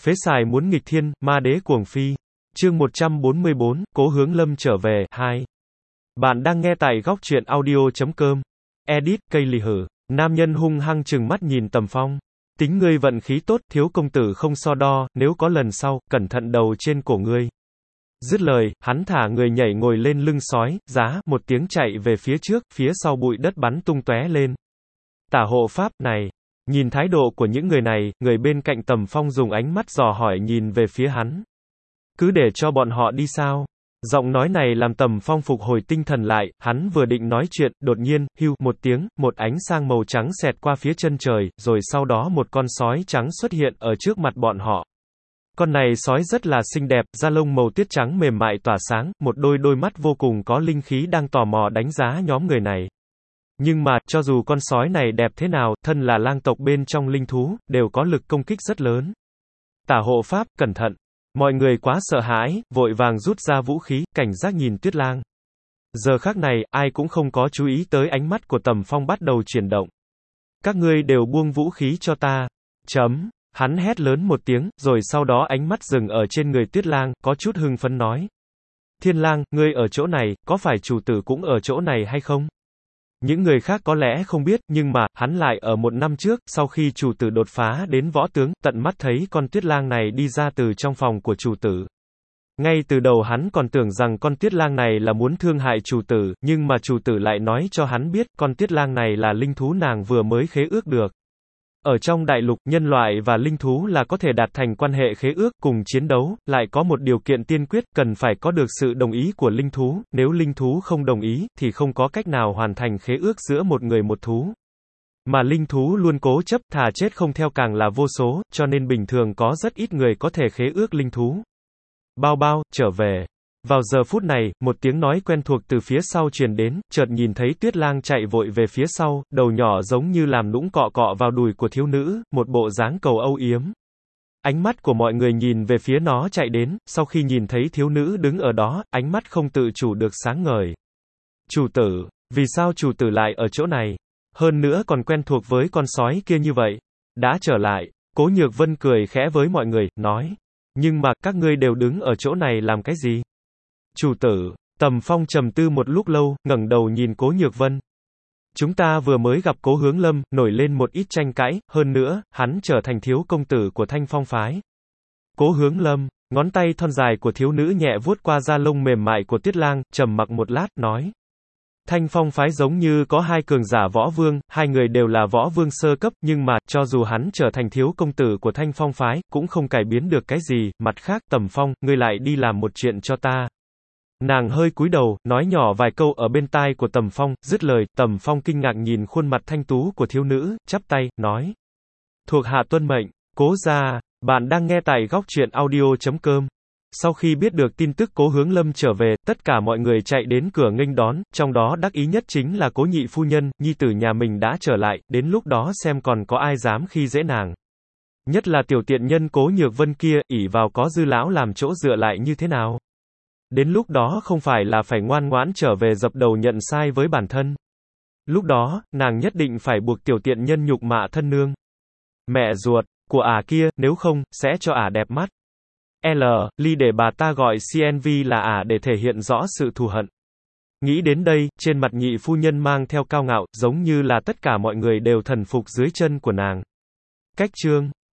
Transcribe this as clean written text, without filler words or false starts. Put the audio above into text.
Phế xài muốn nghịch thiên, ma đế cuồng phi. Chương 144, Cố Hướng Lâm trở về, 2. Bạn đang nghe tại góc truyện audio.com. Edit, cây lì hử. Nam nhân hung hăng trừng mắt nhìn Tầm Phong. Tính ngươi vận khí tốt, thiếu công tử không so đo, nếu có lần sau, cẩn thận đầu trên cổ ngươi. Dứt lời, hắn thả người nhảy ngồi lên lưng sói, giá, một tiếng chạy về phía trước, phía sau bụi đất bắn tung tóe lên. Tả hộ pháp, này. Nhìn thái độ của những người này, người bên cạnh Tầm Phong dùng ánh mắt dò hỏi nhìn về phía hắn. Cứ để cho bọn họ đi sao? Giọng nói này làm Tầm Phong phục hồi tinh thần lại, hắn vừa định nói chuyện, đột nhiên, hưu, một tiếng, một ánh sang màu trắng xẹt qua phía chân trời, rồi sau đó một con sói trắng xuất hiện ở trước mặt bọn họ. Con này sói rất là xinh đẹp, da lông màu tuyết trắng mềm mại tỏa sáng, một đôi mắt vô cùng có linh khí đang tò mò đánh giá nhóm người này. Nhưng mà, cho dù con sói này đẹp thế nào, thân là lang tộc bên trong linh thú, đều có lực công kích rất lớn. Tả hộ pháp, cẩn thận. Mọi người quá sợ hãi, vội vàng rút ra vũ khí, cảnh giác nhìn Tuyết Lang. Giờ khắc này, ai cũng không có chú ý tới ánh mắt của Tầm Phong bắt đầu chuyển động. Các ngươi đều buông vũ khí cho ta. Hắn hét lớn một tiếng, rồi sau đó ánh mắt dừng ở trên người Tuyết Lang, có chút hưng phấn nói. Thiên Lang, ngươi ở chỗ này, có phải chủ tử cũng ở chỗ này hay không? Những người khác có lẽ không biết, nhưng mà, hắn lại ở một năm trước, sau khi chủ tử đột phá đến võ tướng, tận mắt thấy con Tuyết Lang này đi ra từ trong phòng của chủ tử. Ngay từ đầu hắn còn tưởng rằng con Tuyết Lang này là muốn thương hại chủ tử, nhưng mà chủ tử lại nói cho hắn biết, con Tuyết Lang này là linh thú nàng vừa mới khế ước được. Ở trong đại lục, nhân loại và linh thú là có thể đạt thành quan hệ khế ước, cùng chiến đấu, lại có một điều kiện tiên quyết, cần phải có được sự đồng ý của linh thú, nếu linh thú không đồng ý, thì không có cách nào hoàn thành khế ước giữa một người một thú. Mà linh thú luôn cố chấp, thà chết không theo càng là vô số, cho nên bình thường có rất ít người có thể khế ước linh thú. Bao bao, trở về. Vào giờ phút này, một tiếng nói quen thuộc từ phía sau truyền đến, chợt nhìn thấy Tuyết Lang chạy vội về phía sau, đầu nhỏ giống như làm nũng cọ cọ vào đùi của thiếu nữ, một bộ dáng cầu âu yếm. Ánh mắt của mọi người nhìn về phía nó chạy đến, sau khi nhìn thấy thiếu nữ đứng ở đó, ánh mắt không tự chủ được sáng ngời. Chủ tử, vì sao chủ tử lại ở chỗ này? Hơn nữa còn quen thuộc với con sói kia như vậy. Đã trở lại, Cố Nhược Vân cười khẽ với mọi người, nói. Nhưng mà, các ngươi đều đứng ở chỗ này làm cái gì? Chủ tử, Tầm Phong trầm tư một lúc lâu, ngẩng đầu nhìn Cố Nhược Vân. Chúng ta vừa mới gặp Cố Hướng Lâm, nổi lên một ít tranh cãi, hơn nữa, hắn trở thành thiếu công tử của Thanh Phong phái. Cố Hướng Lâm, ngón tay thon dài của thiếu nữ nhẹ vuốt qua da lông mềm mại của Tuyết Lang, trầm mặc một lát, nói. Thanh Phong phái giống như có hai cường giả võ vương, hai người đều là võ vương sơ cấp, nhưng mà, cho dù hắn trở thành thiếu công tử của Thanh Phong phái, cũng không cải biến được cái gì, mặt khác, Tầm Phong, ngươi lại đi làm một chuyện cho ta. Nàng hơi cúi đầu, nói nhỏ vài câu ở bên tai của Tầm Phong, dứt lời, Tầm Phong kinh ngạc nhìn khuôn mặt thanh tú của thiếu nữ, chắp tay, nói. Thuộc hạ tuân mệnh, Cố gia, bạn đang nghe tại góc truyện audio.com. Sau khi biết được tin tức Cố Hướng Lâm trở về, tất cả mọi người chạy đến cửa nghênh đón, trong đó đắc ý nhất chính là Cố nhị phu nhân, nhi tử nhà mình đã trở lại, đến lúc đó xem còn có ai dám khi dễ nàng. Nhất là tiểu tiện nhân Cố Nhược Vân kia, ỷ vào có Dư lão làm chỗ dựa lại như thế nào. Đến lúc đó không phải là phải ngoan ngoãn trở về dập đầu nhận sai với bản thân. Lúc đó, nàng nhất định phải buộc tiểu tiện nhân nhục mạ thân nương. Mẹ ruột của ả kia, nếu không, sẽ cho ả đẹp mắt. Ly để bà ta gọi CNV là ả để thể hiện rõ sự thù hận. Nghĩ đến đây, trên mặt nhị phu nhân mang theo cao ngạo, giống như là tất cả mọi người đều thần phục dưới chân của nàng. Cách chương